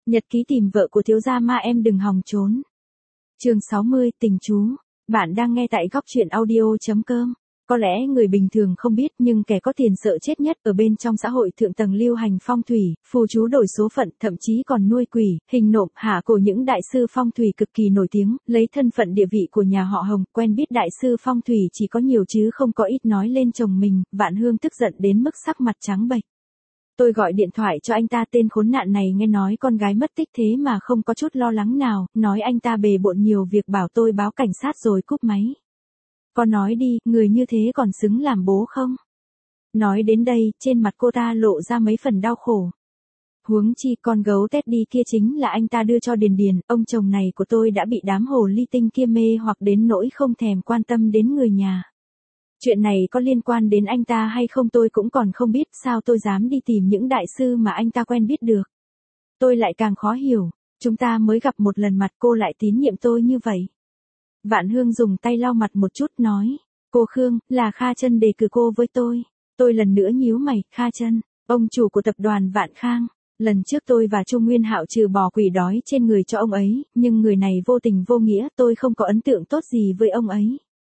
Nhật ký tìm vợ của thiếu gia ma em đừng hòng trốn. Chương 60, tình chú. Bạn đang nghe tại góc truyện audio.com. Có lẽ người bình thường không biết nhưng kẻ có tiền sợ chết nhất ở bên trong xã hội thượng tầng lưu hành phong thủy, phù chú đổi số phận, thậm chí còn nuôi quỷ, hình nộm, hạ cổ những đại sư phong thủy cực kỳ nổi tiếng, lấy thân phận địa vị của nhà họ Hồng, quen biết đại sư phong thủy chỉ có nhiều chứ không có ít nói lên chồng mình. Vạn Hương tức giận đến mức sắc mặt trắng bệch. Tôi gọi điện thoại cho anh ta, tên khốn nạn này nghe nói con gái mất tích thế mà không có chút lo lắng nào, nói anh ta bề bộn nhiều việc bảo tôi báo cảnh sát rồi cúp máy. Con nói đi, người như thế còn xứng làm bố không? Nói đến đây, trên mặt cô ta lộ ra mấy phần đau khổ. Huống chi con gấu Teddy kia chính là anh ta đưa cho Điền Điền, ông chồng này của tôi đã bị đám hồ ly tinh kia mê hoặc đến nỗi không thèm quan tâm đến người nhà. Chuyện này có liên quan đến anh ta hay không tôi cũng còn không biết, sao tôi dám đi tìm những đại sư mà anh ta quen biết được. Tôi lại càng khó hiểu, chúng ta mới gặp một lần mặt cô lại tín nhiệm tôi như vậy. Vạn Hương dùng tay lau mặt một chút nói, cô Khương, là Kha Chân đề cử cô với tôi. Tôi lần nữa nhíu mày, Kha Chân, ông chủ của tập đoàn Vạn Khang. Lần trước tôi và Trung Nguyên Hạo trừ bỏ quỷ đói trên người cho ông ấy, nhưng người này vô tình vô nghĩa, tôi không có ấn tượng tốt gì với ông ấy.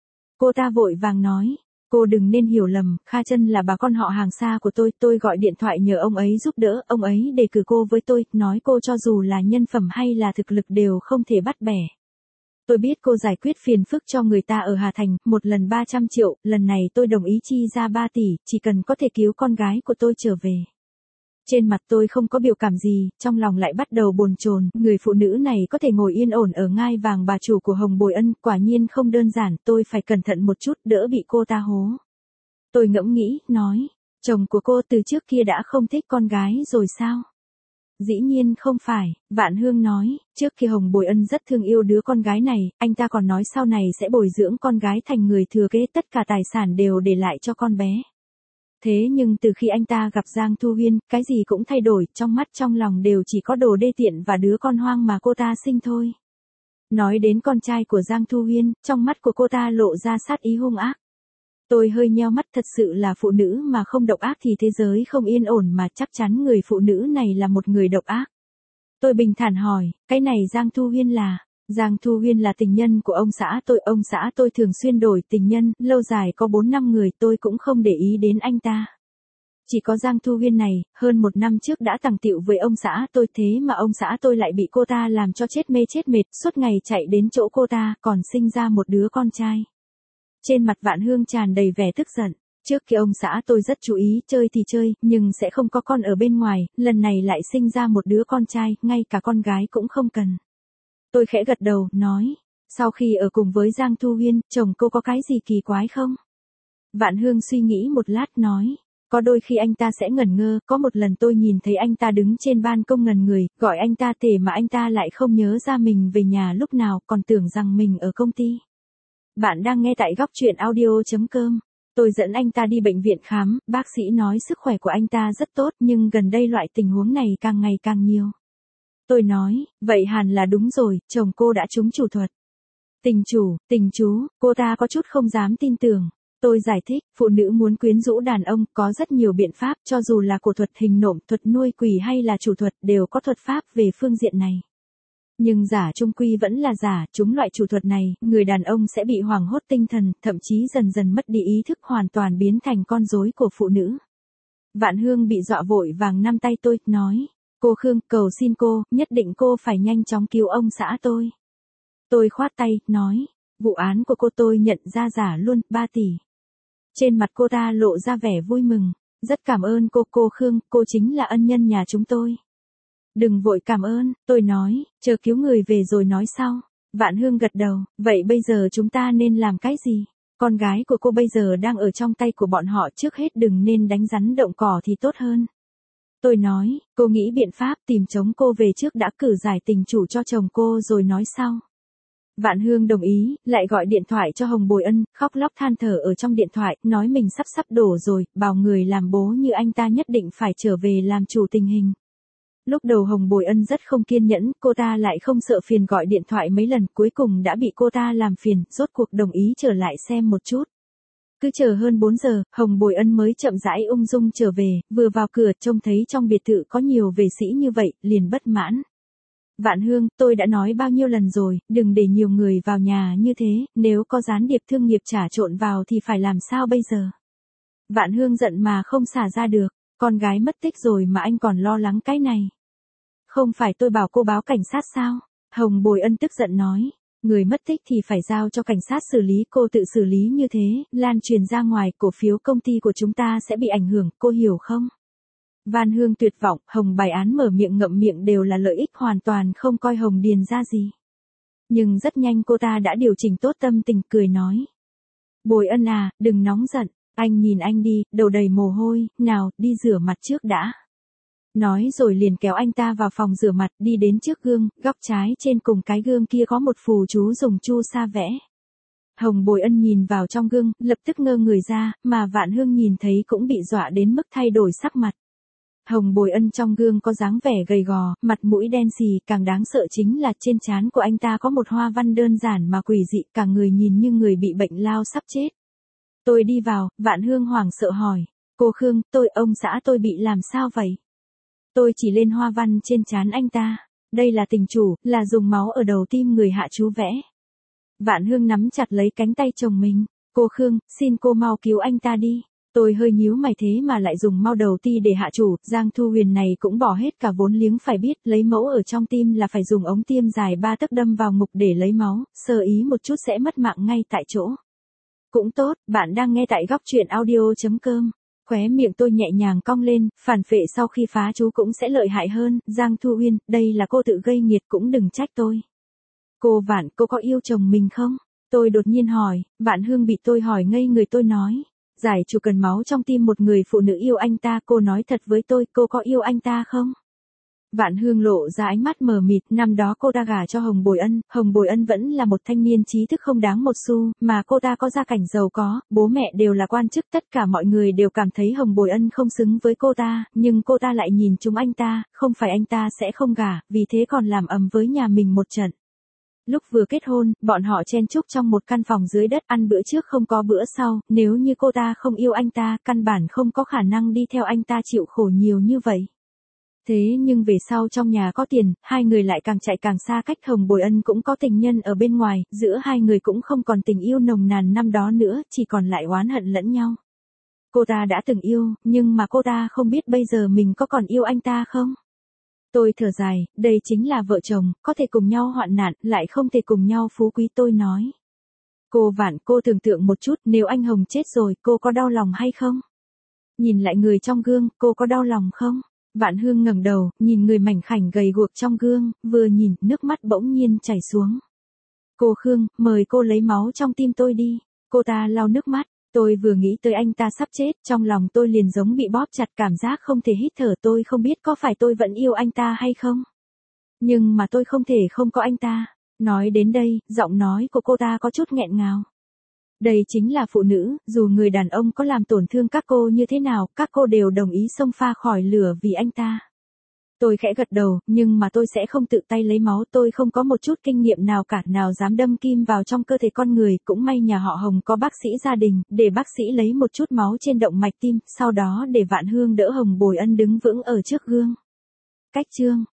Cô ta vội vàng nói, cô đừng nên hiểu lầm, Kha Chân là bà con họ hàng xa của tôi gọi điện thoại nhờ ông ấy giúp đỡ, ông ấy đề cử cô với tôi, nói cô cho dù là nhân phẩm hay là thực lực đều không thể bắt bẻ. Tôi biết cô giải quyết phiền phức cho người ta ở Hà Thành, một lần 300 triệu, lần này tôi đồng ý chi ra 3 tỷ, chỉ cần có thể cứu con gái của tôi trở về. Trên mặt tôi không có biểu cảm gì, trong lòng lại bắt đầu bồn chồn, người phụ nữ này có thể ngồi yên ổn ở ngai vàng bà chủ của Hồng Bồi Ân, quả nhiên không đơn giản, tôi phải cẩn thận một chút đỡ bị cô ta hố. Tôi ngẫm nghĩ, nói, chồng của cô từ trước kia đã không thích con gái rồi sao? Dĩ nhiên không phải, Vạn Hương nói, trước khi Hồng Bồi Ân rất thương yêu đứa con gái này, anh ta còn nói sau này sẽ bồi dưỡng con gái thành người thừa kế, tất cả tài sản đều để lại cho con bé. Thế nhưng từ khi anh ta gặp Giang Thu Huyên, cái gì cũng thay đổi, trong mắt trong lòng đều chỉ có đồ đê tiện và đứa con hoang mà cô ta sinh thôi. Nói đến con trai của Giang Thu Huyên, trong mắt của cô ta lộ ra sát ý hung ác. Tôi hơi nheo mắt, thật sự là phụ nữ mà không độc ác thì thế giới không yên ổn mà, chắc chắn người phụ nữ này là một người độc ác. Tôi bình thản hỏi, cái này Giang Thu Huyên là... Giang Thu Huyên là tình nhân của ông xã tôi thường xuyên đổi tình nhân, lâu dài có 4 năm người, tôi cũng không để ý đến anh ta. Chỉ có Giang Thu Huyên này, hơn 1 năm trước đã tàng tiệu với ông xã tôi, thế mà ông xã tôi lại bị cô ta làm cho chết mê chết mệt, suốt ngày chạy đến chỗ cô ta, còn sinh ra một đứa con trai. Trên mặt Vạn Hương tràn đầy vẻ tức giận. Trước kia ông xã tôi rất chú ý, chơi thì chơi, nhưng sẽ không có con ở bên ngoài, lần này lại sinh ra một đứa con trai, ngay cả con gái cũng không cần. Tôi khẽ gật đầu, nói, sau khi ở cùng với Giang Thu Huyên, chồng cô có cái gì kỳ quái không? Vạn Hương suy nghĩ một lát nói, có đôi khi anh ta sẽ ngẩn ngơ, có một lần tôi nhìn thấy anh ta đứng trên ban công ngẩn người, gọi anh ta thể mà anh ta lại không nhớ ra mình về nhà lúc nào, còn tưởng rằng mình ở công ty. Bạn đang nghe tại góc truyện audio.com. Tôi dẫn anh ta đi bệnh viện khám, bác sĩ nói sức khỏe của anh ta rất tốt, nhưng gần đây loại tình huống này càng ngày càng nhiều. Tôi nói, vậy hẳn là đúng rồi, chồng cô đã trúng chủ thuật. Tình chú, cô ta có chút không dám tin tưởng. Tôi giải thích, phụ nữ muốn quyến rũ đàn ông, có rất nhiều biện pháp, cho dù là cổ thuật hình nộm, thuật nuôi quỷ hay là chủ thuật, đều có thuật pháp về phương diện này. Nhưng giả chung quy vẫn là giả, chúng loại chủ thuật này, người đàn ông sẽ bị hoảng hốt tinh thần, thậm chí dần dần mất đi ý thức, hoàn toàn biến thành con rối của phụ nữ. Vạn Hương bị dọa vội vàng nắm tay tôi, nói, cô Khương, cầu xin cô, nhất định cô phải nhanh chóng cứu ông xã tôi. Tôi khoát tay, nói, vụ án của cô tôi nhận ra giả luôn, 3 tỷ. Trên mặt cô ta lộ ra vẻ vui mừng, rất cảm ơn cô Khương, cô chính là ân nhân nhà chúng tôi. Đừng vội cảm ơn, tôi nói, chờ cứu người về rồi nói sau. Vạn Hương gật đầu, vậy bây giờ chúng ta nên làm cái gì? Con gái của cô bây giờ đang ở trong tay của bọn họ, trước hết đừng nên đánh rắn động cỏ thì tốt hơn. Tôi nói, cô nghĩ biện pháp tìm chống cô về trước đã, cử giải tình chủ cho chồng cô rồi nói sau. Vạn Hương đồng ý, lại gọi điện thoại cho Hồng Bồi Ân, khóc lóc than thở ở trong điện thoại, nói mình sắp đổ rồi, bảo người làm bố như anh ta nhất định phải trở về làm chủ tình hình. Lúc đầu Hồng Bồi Ân rất không kiên nhẫn, cô ta lại không sợ phiền gọi điện thoại mấy lần, cuối cùng đã bị cô ta làm phiền, rốt cuộc đồng ý trở lại xem một chút. Cứ chờ hơn 4 giờ, Hồng Bồi Ân mới chậm rãi ung dung trở về, vừa vào cửa trông thấy trong biệt thự có nhiều vệ sĩ như vậy, liền bất mãn. Vạn Hương, tôi đã nói bao nhiêu lần rồi, đừng để nhiều người vào nhà như thế, nếu có gián điệp thương nghiệp trà trộn vào thì phải làm sao bây giờ? Vạn Hương giận mà không xả ra được, con gái mất tích rồi mà anh còn lo lắng cái này. Không phải tôi bảo cô báo cảnh sát sao? Hồng Bồi Ân tức giận nói. Người mất tích thì phải giao cho cảnh sát xử lý, cô tự xử lý như thế, lan truyền ra ngoài, cổ phiếu công ty của chúng ta sẽ bị ảnh hưởng, cô hiểu không? Van Hương tuyệt vọng, Hồng Bài Án mở miệng ngậm miệng đều là lợi ích, hoàn toàn không coi Hồng Điền ra gì. Nhưng rất nhanh cô ta đã điều chỉnh tốt tâm tình, cười nói. Bồi Ân à, đừng nóng giận, anh nhìn anh đi, đầu đầy mồ hôi, nào, đi rửa mặt trước đã. Nói rồi liền kéo anh ta vào phòng rửa mặt, đi đến trước gương, góc trái trên cùng cái gương kia có một phù chú dùng chu sa vẽ. Hồng Bồi Ân nhìn vào trong gương, lập tức ngơ người ra, mà Vạn Hương nhìn thấy cũng bị dọa đến mức thay đổi sắc mặt. Hồng Bồi Ân trong gương có dáng vẻ gầy gò, mặt mũi đen xì, càng đáng sợ chính là trên trán của anh ta có một hoa văn đơn giản mà quỷ dị, cả người nhìn như người bị bệnh lao sắp chết. Tôi đi vào, Vạn Hương hoảng sợ hỏi, cô Khương, ông xã tôi bị làm sao vậy? Tôi chỉ lên hoa văn trên trán anh ta, đây là tình chủ, là dùng máu ở đầu tim người hạ chú vẽ. Vạn Hương nắm chặt lấy cánh tay chồng mình, cô Khương, xin cô mau cứu anh ta đi. Tôi hơi nhíu mày, thế mà lại dùng mau đầu ti để hạ chủ, Giang Thu Huyền này cũng bỏ hết cả vốn liếng, phải biết lấy mẫu ở trong tim là phải dùng ống tiêm dài 3 tấc đâm vào ngực để lấy máu, sơ ý một chút sẽ mất mạng ngay tại chỗ. Cũng tốt, bạn đang nghe tại góc truyện audio.com. Khóe miệng tôi nhẹ nhàng cong lên, phản phệ sau khi phá chú cũng sẽ lợi hại hơn, Giang Thu Huyền, đây là cô tự gây nghiệt, cũng đừng trách tôi. Cô Vạn, cô có yêu chồng mình không? Tôi đột nhiên hỏi, Vạn Hương bị tôi hỏi ngây người, tôi nói. Giải chủ cần máu trong tim một người phụ nữ yêu anh ta, cô nói thật với tôi, cô có yêu anh ta không? Vạn Hương lộ ra ánh mắt mờ mịt, năm đó cô ta gả cho Hồng Bồi Ân vẫn là một thanh niên trí thức không đáng một xu, mà cô ta có gia cảnh giàu có, bố mẹ đều là quan chức, tất cả mọi người đều cảm thấy Hồng Bồi Ân không xứng với cô ta, nhưng cô ta lại nhìn trúng anh ta, không phải anh ta sẽ không gả, vì thế còn làm ầm với nhà mình một trận. Lúc vừa kết hôn, bọn họ chen chúc trong một căn phòng dưới đất, ăn bữa trước không có bữa sau, nếu như cô ta không yêu anh ta, căn bản không có khả năng đi theo anh ta chịu khổ nhiều như vậy. Thế nhưng về sau trong nhà có tiền, hai người lại càng chạy càng xa cách. Hồng Bồi Ân cũng có tình nhân ở bên ngoài, giữa hai người cũng không còn tình yêu nồng nàn năm đó nữa, chỉ còn lại oán hận lẫn nhau. Cô ta đã từng yêu, nhưng mà cô ta không biết bây giờ mình có còn yêu anh ta không? Tôi thở dài, đây chính là vợ chồng, có thể cùng nhau hoạn nạn, lại không thể cùng nhau phú quý, tôi nói. Cô Vạn, cô tưởng tượng một chút, nếu anh Hồng chết rồi, cô có đau lòng hay không? Nhìn lại người trong gương, cô có đau lòng không? Vạn Hương ngẩng đầu, nhìn người mảnh khảnh gầy guộc trong gương, vừa nhìn, nước mắt bỗng nhiên chảy xuống. Cô Khương, mời cô lấy máu trong tim tôi đi. Cô ta lau nước mắt. Tôi vừa nghĩ tới anh ta sắp chết, trong lòng tôi liền giống bị bóp chặt, cảm giác không thể hít thở, tôi không biết có phải tôi vẫn yêu anh ta hay không. Nhưng mà tôi không thể không có anh ta. Nói đến đây, giọng nói của cô ta có chút nghẹn ngào. Đây chính là phụ nữ, dù người đàn ông có làm tổn thương các cô như thế nào, các cô đều đồng ý xông pha khỏi lửa vì anh ta. Tôi khẽ gật đầu, nhưng mà tôi sẽ không tự tay lấy máu, tôi không có một chút kinh nghiệm nào cả, nào dám đâm kim vào trong cơ thể con người, cũng may nhà họ Hồng có bác sĩ gia đình, để bác sĩ lấy một chút máu trên động mạch tim, sau đó để Vạn Hương đỡ Hồng Bồi Ân đứng vững ở trước gương. Cách chương